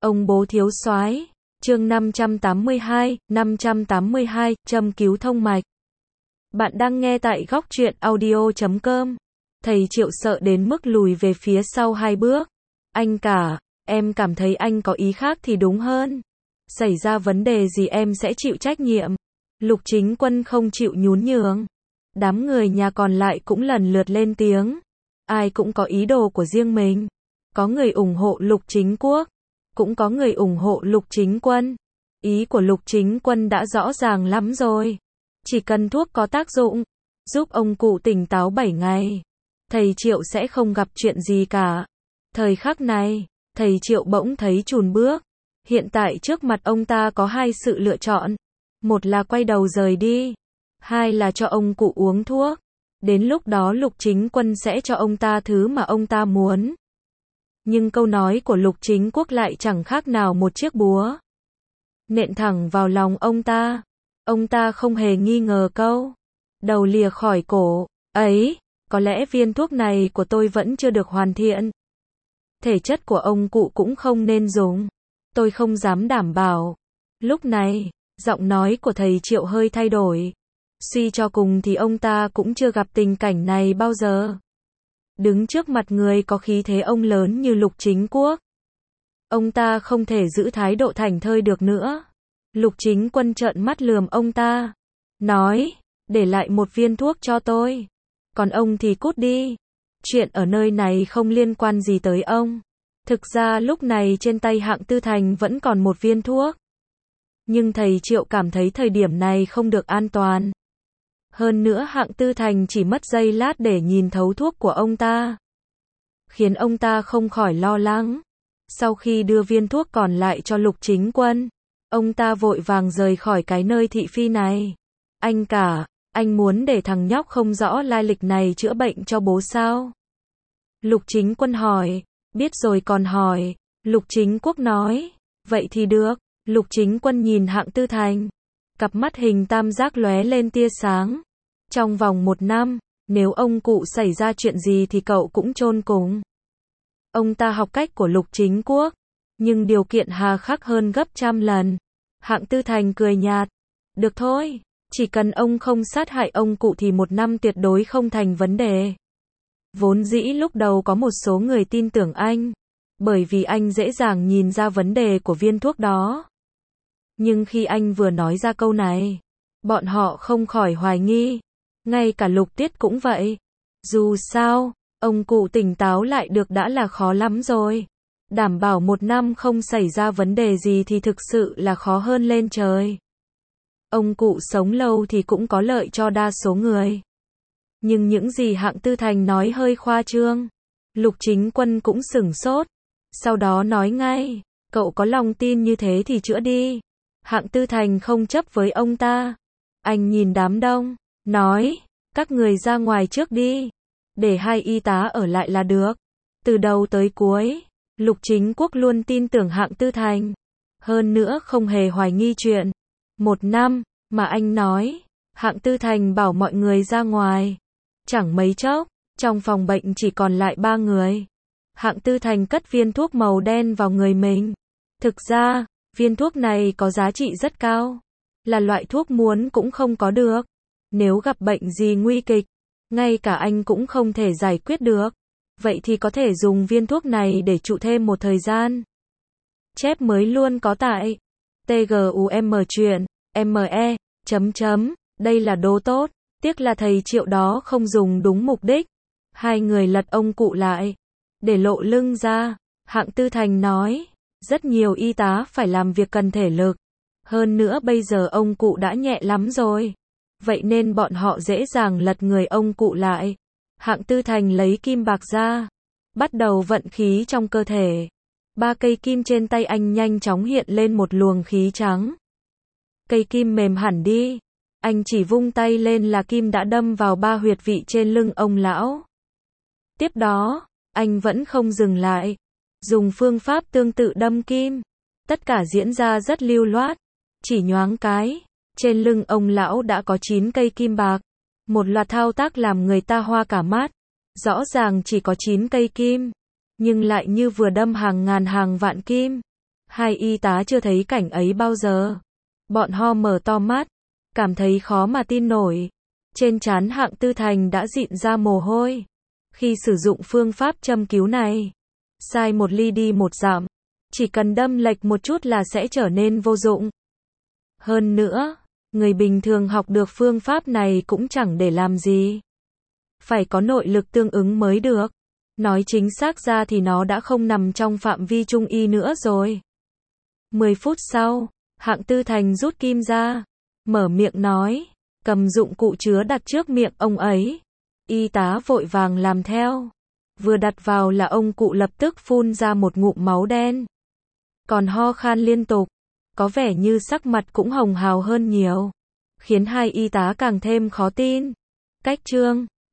Ông bố thiếu soái. Chương 582, châm cứu thông mạch. Bạn đang nghe tại góc truyện audio.com. Thầy Triệu sợ đến mức lùi về phía sau 2 bước. Anh cả, em cảm thấy anh có ý khác thì đúng hơn. Xảy ra vấn đề gì em sẽ chịu trách nhiệm. Lục Chính Quân không chịu nhún nhường. Đám người nhà còn lại cũng lần lượt lên tiếng. Ai cũng có ý đồ của riêng mình. Có người ủng hộ Lục Chính Quốc, cũng có người ủng hộ Lục Chính Quân. Ý của Lục Chính Quân đã rõ ràng lắm rồi. Chỉ cần thuốc có tác dụng, giúp ông cụ tỉnh táo 7 ngày, thầy Triệu sẽ không gặp chuyện gì cả. Thời khắc này, thầy Triệu bỗng thấy chùn bước. Hiện tại trước mặt ông ta có 2 sự lựa chọn. Một là quay đầu rời đi, 2 là cho ông cụ uống thuốc. Đến lúc đó Lục Chính Quân sẽ cho ông ta thứ mà ông ta muốn. Nhưng câu nói của Lục Chính Quốc lại chẳng khác nào một chiếc búa nện thẳng vào lòng ông ta. Ông ta không hề nghi ngờ câu đầu lìa khỏi cổ ấy. Có lẽ viên thuốc này của tôi vẫn chưa được hoàn thiện. Thể chất của ông cụ cũng không nên dùng. Tôi không dám đảm bảo. Lúc này, giọng nói của thầy Triệu hơi thay đổi. Suy cho cùng thì ông ta cũng chưa gặp tình cảnh này bao giờ. Đứng trước mặt người có khí thế ông lớn như Lục Chính Quốc, ông ta không thể giữ thái độ thảnh thơi được nữa. Lục Chính Quân trợn mắt lườm ông ta, nói, để lại một viên thuốc cho tôi. Còn ông thì cút đi. Chuyện ở nơi này không liên quan gì tới ông. Thực ra lúc này trên tay Hạng Tư Thành vẫn còn một viên thuốc. Nhưng thầy Triệu cảm thấy thời điểm này không được an toàn. Hơn nữa Hạng Tư Thành chỉ mất giây lát để nhìn thấu thuốc của ông ta, khiến ông ta không khỏi lo lắng. Sau khi đưa viên thuốc còn lại cho Lục Chính Quân, ông ta vội vàng rời khỏi cái nơi thị phi này. Anh cả, anh muốn để thằng nhóc không rõ lai lịch này chữa bệnh cho bố sao? Lục Chính Quân hỏi. Biết rồi còn hỏi. Lục Chính Quốc nói. Vậy thì được. Lục Chính Quân nhìn Hạng Tư Thành. Cặp mắt hình tam giác lóe lên tia sáng. Trong vòng 1 năm, nếu ông cụ xảy ra chuyện gì thì cậu cũng chôn cùng. Ông ta học cách của Lục Chính Quốc, nhưng điều kiện hà khắc hơn gấp trăm lần. Hạng Tư Thành cười nhạt. Được thôi, chỉ cần ông không sát hại ông cụ thì 1 năm tuyệt đối không thành vấn đề. Vốn dĩ lúc đầu có một số người tin tưởng anh, bởi vì anh dễ dàng nhìn ra vấn đề của viên thuốc đó. Nhưng khi anh vừa nói ra câu này, bọn họ không khỏi hoài nghi. Ngay cả Lục Tiết cũng vậy. Dù sao, ông cụ tỉnh táo lại được đã là khó lắm rồi. Đảm bảo 1 năm không xảy ra vấn đề gì thì thực sự là khó hơn lên trời. Ông cụ sống lâu thì cũng có lợi cho đa số người. Nhưng những gì Hạng Tư Thành nói hơi khoa trương. Lục Chính Quân cũng sửng sốt. Sau đó nói ngay, cậu có lòng tin như thế thì chữa đi. Hạng Tư Thành không chấp với ông ta. Anh nhìn đám đông, nói, các người ra ngoài trước đi. Để 2 y tá ở lại là được. Từ đầu tới cuối, Lục Chính Quốc luôn tin tưởng Hạng Tư Thành. Hơn nữa không hề hoài nghi chuyện 1 năm mà anh nói. Hạng Tư Thành bảo mọi người ra ngoài. Chẳng mấy chốc, trong phòng bệnh chỉ còn lại 3 người. Hạng Tư Thành cất viên thuốc màu đen vào người mình. Thực ra, viên thuốc này có giá trị rất cao. Là loại thuốc muốn cũng không có được. Nếu gặp bệnh gì nguy kịch, ngay cả anh cũng không thể giải quyết được. Vậy thì có thể dùng viên thuốc này để trụ thêm một thời gian. Chép mới luôn có tại TGUM truyện ME. Đây là đồ tốt. Tiếc là thầy Triệu đó không dùng đúng mục đích. 2 người lật ông cụ lại, để lộ lưng ra. Hạng Tư Thành nói, rất nhiều y tá phải làm việc cần thể lực. Hơn nữa bây giờ ông cụ đã nhẹ lắm rồi. Vậy nên bọn họ dễ dàng lật người ông cụ lại. Hạng Tư Thành lấy kim bạc ra, bắt đầu vận khí trong cơ thể. 3 cây kim trên tay anh nhanh chóng hiện lên một luồng khí trắng. Cây kim mềm hẳn đi. Anh chỉ vung tay lên là kim đã đâm vào 3 huyệt vị trên lưng ông lão. Tiếp đó, anh vẫn không dừng lại. Dùng phương pháp tương tự đâm kim. Tất cả diễn ra rất lưu loát. Chỉ nhoáng cái, trên lưng ông lão đã có 9 cây kim bạc. Một loạt thao tác làm người ta hoa cả mắt. Rõ ràng chỉ có 9 cây kim, nhưng lại như vừa đâm hàng ngàn hàng vạn kim. Hai y tá chưa thấy cảnh ấy bao giờ. Bọn họ mở to mắt, cảm thấy khó mà tin nổi. Trên trán Hạng Tư Thành đã rịn ra mồ hôi. Khi sử dụng phương pháp châm cứu này, sai một ly đi một dặm, chỉ cần đâm lệch một chút là sẽ trở nên vô dụng. Hơn nữa, người bình thường học được phương pháp này cũng chẳng để làm gì. Phải có nội lực tương ứng mới được. Nói chính xác ra thì nó đã không nằm trong phạm vi trung y nữa rồi. 10 phút sau, Hạng Tư Thành rút kim ra, mở miệng nói, cầm dụng cụ chứa đặt trước miệng ông ấy. Y tá vội vàng làm theo. Vừa đặt vào là ông cụ lập tức phun ra một ngụm máu đen. Còn ho khan liên tục, có vẻ như sắc mặt cũng hồng hào hơn nhiều, khiến hai y tá càng thêm khó tin. Cách chương